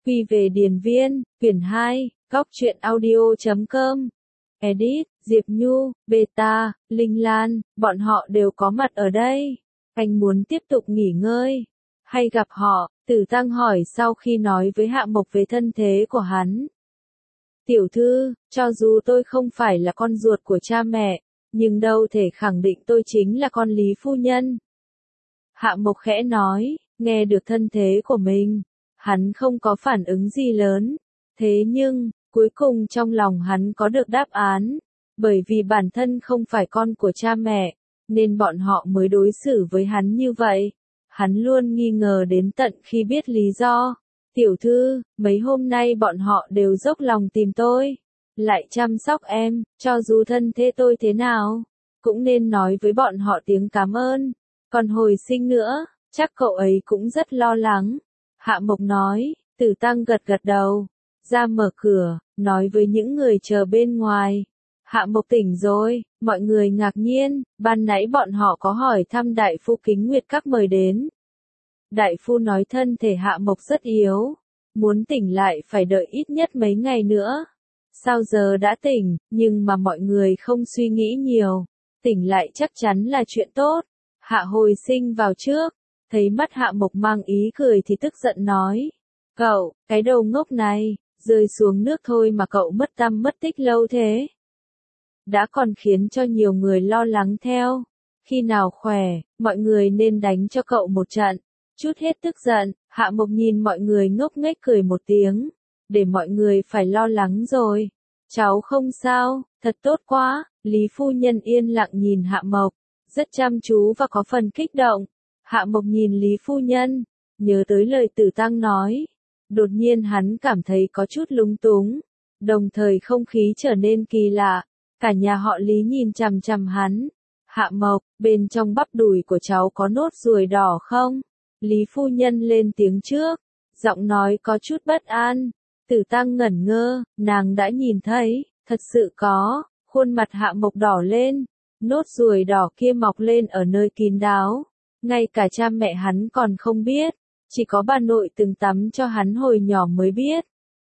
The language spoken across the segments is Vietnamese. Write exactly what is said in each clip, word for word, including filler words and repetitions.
Quy về điền viên, quyển hai, góc truyện audio chấm com. Edit, Diệp Nhu, Beta, Linh Lan, bọn họ đều có mặt ở đây. Anh muốn tiếp tục nghỉ ngơi, hay gặp họ? Tử Tăng hỏi sau khi nói với Hạ Mộc về thân thế của hắn. Tiểu thư, cho dù tôi không phải là con ruột của cha mẹ, nhưng đâu thể khẳng định tôi chính là con Lý phu nhân. Hạ Mộc khẽ nói, nghe được thân thế của mình, hắn không có phản ứng gì lớn. Thế nhưng, cuối cùng trong lòng hắn có được đáp án, bởi vì bản thân không phải con của cha mẹ, nên bọn họ mới đối xử với hắn như vậy. Hắn luôn nghi ngờ đến tận khi biết lý do. Tiểu thư, mấy hôm nay bọn họ đều dốc lòng tìm tôi, lại chăm sóc em, cho dù thân thế tôi thế nào, cũng nên nói với bọn họ tiếng cảm ơn. Còn hồi sinh nữa, chắc cậu ấy cũng rất lo lắng. Hạ Mộc nói. Tử Tăng gật gật đầu, ra mở cửa, nói với những người chờ bên ngoài. Hạ Mộc tỉnh rồi, mọi người ngạc nhiên, ban nãy bọn họ có hỏi thăm đại phu Kính Nguyệt Các mời đến. Đại phu nói thân thể Hạ Mộc rất yếu, muốn tỉnh lại phải đợi ít nhất mấy ngày nữa. Sao giờ đã tỉnh, nhưng mà mọi người không suy nghĩ nhiều, tỉnh lại chắc chắn là chuyện tốt. Hạ Hồi Sinh vào trước, thấy mắt Hạ Mộc mang ý cười thì tức giận nói. Cậu, cái đầu ngốc này, rơi xuống nước thôi mà cậu mất tăm mất tích lâu thế. Đã còn khiến cho nhiều người lo lắng theo. Khi nào khỏe, mọi người nên đánh cho cậu một trận. Chút hết tức giận, Hạ Mộc nhìn mọi người ngốc nghếch cười một tiếng. Để mọi người phải lo lắng rồi. Cháu không sao, thật tốt quá. Lý phu nhân yên lặng nhìn Hạ Mộc, rất chăm chú và có phần kích động. Hạ Mộc nhìn Lý phu nhân, nhớ tới lời Tử Tăng nói. Đột nhiên hắn cảm thấy có chút lúng túng, đồng thời không khí trở nên kỳ lạ. Cả nhà họ Lý nhìn chằm chằm hắn. Hạ Mộc, bên trong bắp đùi của cháu có nốt ruồi đỏ không? Lý phu nhân lên tiếng trước, giọng nói có chút bất an. Tử Tăng ngẩn ngơ, nàng đã nhìn thấy, thật sự có. Khuôn mặt Hạ Mộc đỏ lên, nốt ruồi đỏ kia mọc lên ở nơi kín đáo. Ngay cả cha mẹ hắn còn không biết, chỉ có bà nội từng tắm cho hắn hồi nhỏ mới biết.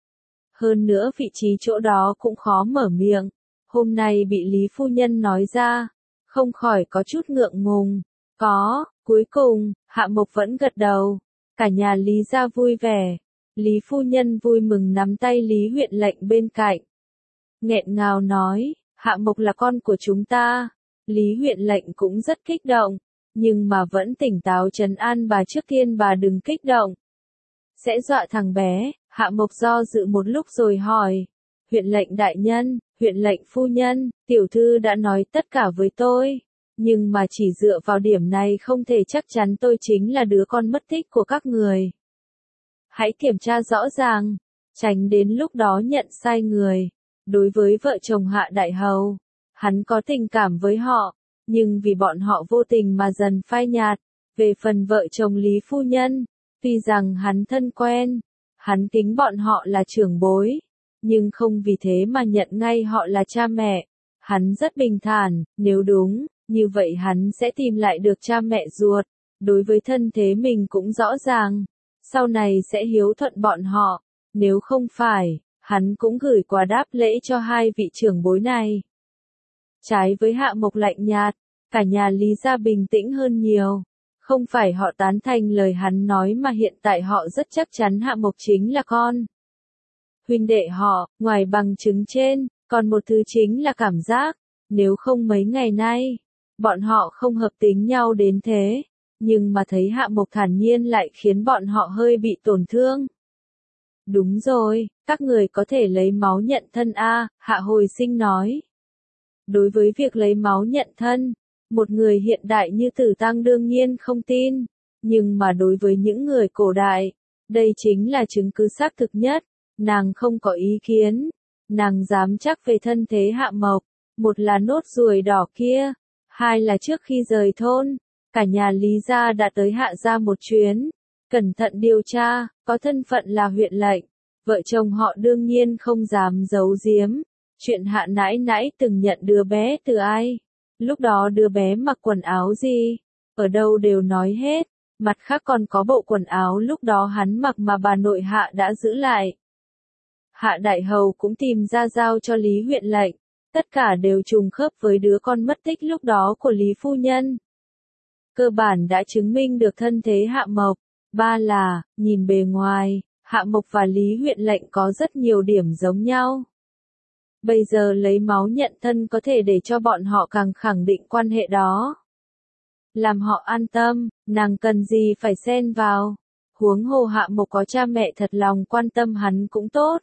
Hơn nữa vị trí chỗ đó cũng khó mở miệng, hôm nay bị Lý phu nhân nói ra, không khỏi có chút ngượng ngùng. Có, cuối cùng, Hạ Mộc vẫn gật đầu, cả nhà Lý gia vui vẻ. Lý phu nhân vui mừng nắm tay Lý huyện lệnh bên cạnh, nghẹn ngào nói, Hạ Mộc là con của chúng ta. Lý huyện lệnh cũng rất kích động, nhưng mà vẫn tỉnh táo trấn an bà trước tiên bà đừng kích động. Sẽ dọa thằng bé. Hạ Mộc do dự một lúc rồi hỏi. Huyện lệnh đại nhân, huyện lệnh phu nhân, tiểu thư đã nói tất cả với tôi. Nhưng mà chỉ dựa vào điểm này không thể chắc chắn tôi chính là đứa con mất tích của các người. Hãy kiểm tra rõ ràng, tránh đến lúc đó nhận sai người. Đối với vợ chồng Hạ Đại Hầu, hắn có tình cảm với họ, nhưng vì bọn họ vô tình mà dần phai nhạt. Về phần vợ chồng Lý phu nhân, tuy rằng hắn thân quen, hắn kính bọn họ là trưởng bối, nhưng không vì thế mà nhận ngay họ là cha mẹ. Hắn rất bình thản, nếu đúng, như vậy hắn sẽ tìm lại được cha mẹ ruột. Đối với thân thế mình cũng rõ ràng, sau này sẽ hiếu thuận bọn họ. Nếu không phải, hắn cũng gửi quà đáp lễ cho hai vị trưởng bối này. Trái với Hạ Mộc lạnh nhạt, cả nhà Lý gia bình tĩnh hơn nhiều. Không phải họ tán thành lời hắn nói mà hiện tại họ rất chắc chắn Hạ Mộc chính là con huynh đệ họ. Ngoài bằng chứng trên, còn một thứ chính là cảm giác. Nếu không mấy ngày nay, bọn họ không hợp tính nhau đến thế, nhưng mà thấy Hạ Mộc thản nhiên lại khiến bọn họ hơi bị tổn thương. Đúng rồi, các người có thể lấy máu nhận thân a, Hạ Hồi Sinh nói. Đối với việc lấy máu nhận thân, một người hiện đại như Tử Tăng đương nhiên không tin, nhưng mà đối với những người cổ đại, đây chính là chứng cứ xác thực nhất. Nàng không có ý kiến, nàng dám chắc về thân thế Hạ Mộc, một là nốt ruồi đỏ kia, hai là trước khi rời thôn, cả nhà Lý gia đã tới Hạ gia một chuyến, cẩn thận điều tra, có thân phận là huyện lệnh. Vợ chồng họ đương nhiên không dám giấu giếm, chuyện Hạ nãi nãi từng nhận đứa bé từ ai, lúc đó đứa bé mặc quần áo gì, ở đâu đều nói hết. Mặt khác còn có bộ quần áo lúc đó hắn mặc mà bà nội Hạ đã giữ lại. Hạ Đại Hầu cũng tìm ra giao cho Lý huyện lệnh, tất cả đều trùng khớp với đứa con mất tích lúc đó của Lý phu nhân. Cơ bản đã chứng minh được thân thế Hạ Mộc. Ba là, nhìn bề ngoài, Hạ Mộc và Lý huyện lệnh có rất nhiều điểm giống nhau. Bây giờ lấy máu nhận thân có thể để cho bọn họ càng khẳng định quan hệ đó. Làm họ an tâm, nàng cần gì phải xen vào. Huống hồ Hạ Mộc có cha mẹ thật lòng quan tâm hắn cũng tốt.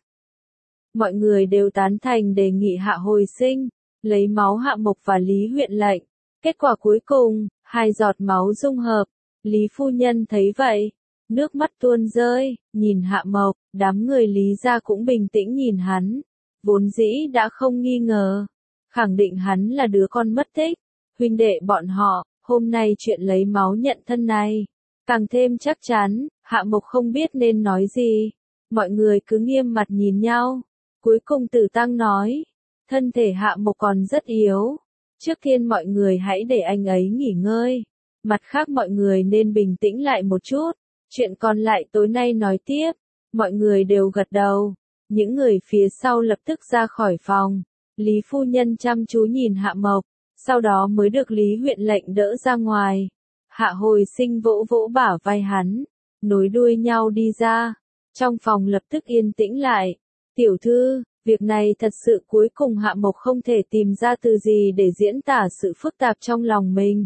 Mọi người đều tán thành đề nghị Hạ hồi sinh, lấy máu Hạ Mộc và Lý huyện lệnh. Kết quả cuối cùng, hai giọt máu dung hợp. Lý phu nhân thấy vậy, nước mắt tuôn rơi, nhìn Hạ Mộc, đám người Lý gia cũng bình tĩnh nhìn hắn. Vốn dĩ đã không nghi ngờ, khẳng định hắn là đứa con mất tích. Huynh đệ bọn họ, hôm nay chuyện lấy máu nhận thân này, càng thêm chắc chắn. Hạ Mộc không biết nên nói gì. Mọi người cứ nghiêm mặt nhìn nhau. Cuối cùng Tử Tăng nói, thân thể Hạ Mộc còn rất yếu. Trước tiên mọi người hãy để anh ấy nghỉ ngơi. Mặt khác mọi người nên bình tĩnh lại một chút. Chuyện còn lại tối nay nói tiếp. Mọi người đều gật đầu. Những người phía sau lập tức ra khỏi phòng. Lý phu nhân chăm chú nhìn Hạ Mộc, sau đó mới được Lý huyện lệnh đỡ ra ngoài. Hạ hồi sinh vỗ vỗ bả vai hắn, nối đuôi nhau đi ra. Trong phòng lập tức yên tĩnh lại. Tiểu thư, việc này thật sự cuối cùng Hạ Mộc không thể tìm ra từ gì để diễn tả sự phức tạp trong lòng mình.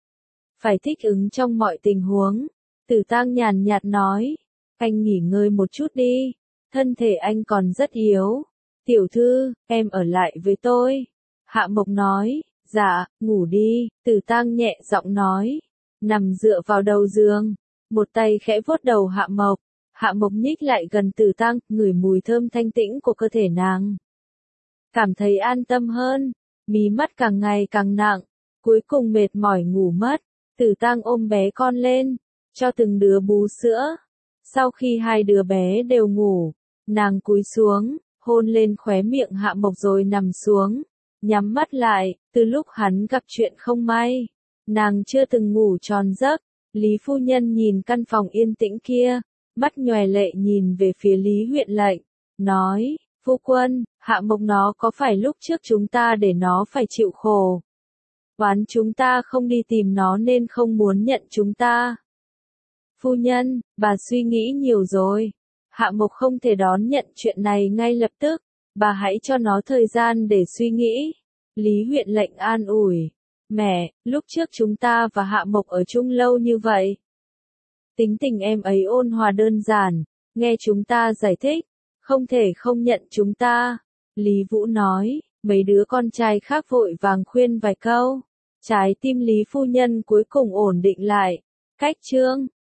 Phải thích ứng trong mọi tình huống. Tử Tăng nhàn nhạt nói, anh nghỉ ngơi một chút đi. Thân thể anh còn rất yếu. Tiểu thư, em ở lại với tôi. Hạ Mộc nói, dạ, ngủ đi. Tử Tăng nhẹ giọng nói, nằm dựa vào đầu giường. Một tay khẽ vuốt đầu Hạ Mộc. Hạ Mộc nhích lại gần Tử Tăng, ngửi mùi thơm thanh tĩnh của cơ thể nàng. Cảm thấy an tâm hơn. Mí mắt càng ngày càng nặng. Cuối cùng mệt mỏi ngủ mất. Tử Tăng ôm bé con lên, cho từng đứa bú sữa. Sau khi hai đứa bé đều ngủ, nàng cúi xuống, hôn lên khóe miệng Hạ Mộc rồi nằm xuống, nhắm mắt lại. Từ lúc hắn gặp chuyện không may, nàng chưa từng ngủ tròn giấc. Lý phu nhân nhìn căn phòng yên tĩnh kia, mắt nhòe lệ nhìn về phía Lý huyện lệnh, nói, phu quân, Hạ Mộc nó có phải lúc trước chúng ta để nó phải chịu khổ? Oán chúng ta không đi tìm nó nên không muốn nhận chúng ta. Phu nhân, bà suy nghĩ nhiều rồi. Hạ Mộc không thể đón nhận chuyện này ngay lập tức. Bà hãy cho nó thời gian để suy nghĩ. Lý huyện lệnh an ủi. Mẹ, lúc trước chúng ta và Hạ Mộc ở chung lâu như vậy. Tính tình em ấy ôn hòa đơn giản. Nghe chúng ta giải thích, không thể không nhận chúng ta. Lý Vũ nói, mấy đứa con trai khác vội vàng khuyên vài câu. Trái tim Lý phu nhân cuối cùng ổn định lại. Cách chương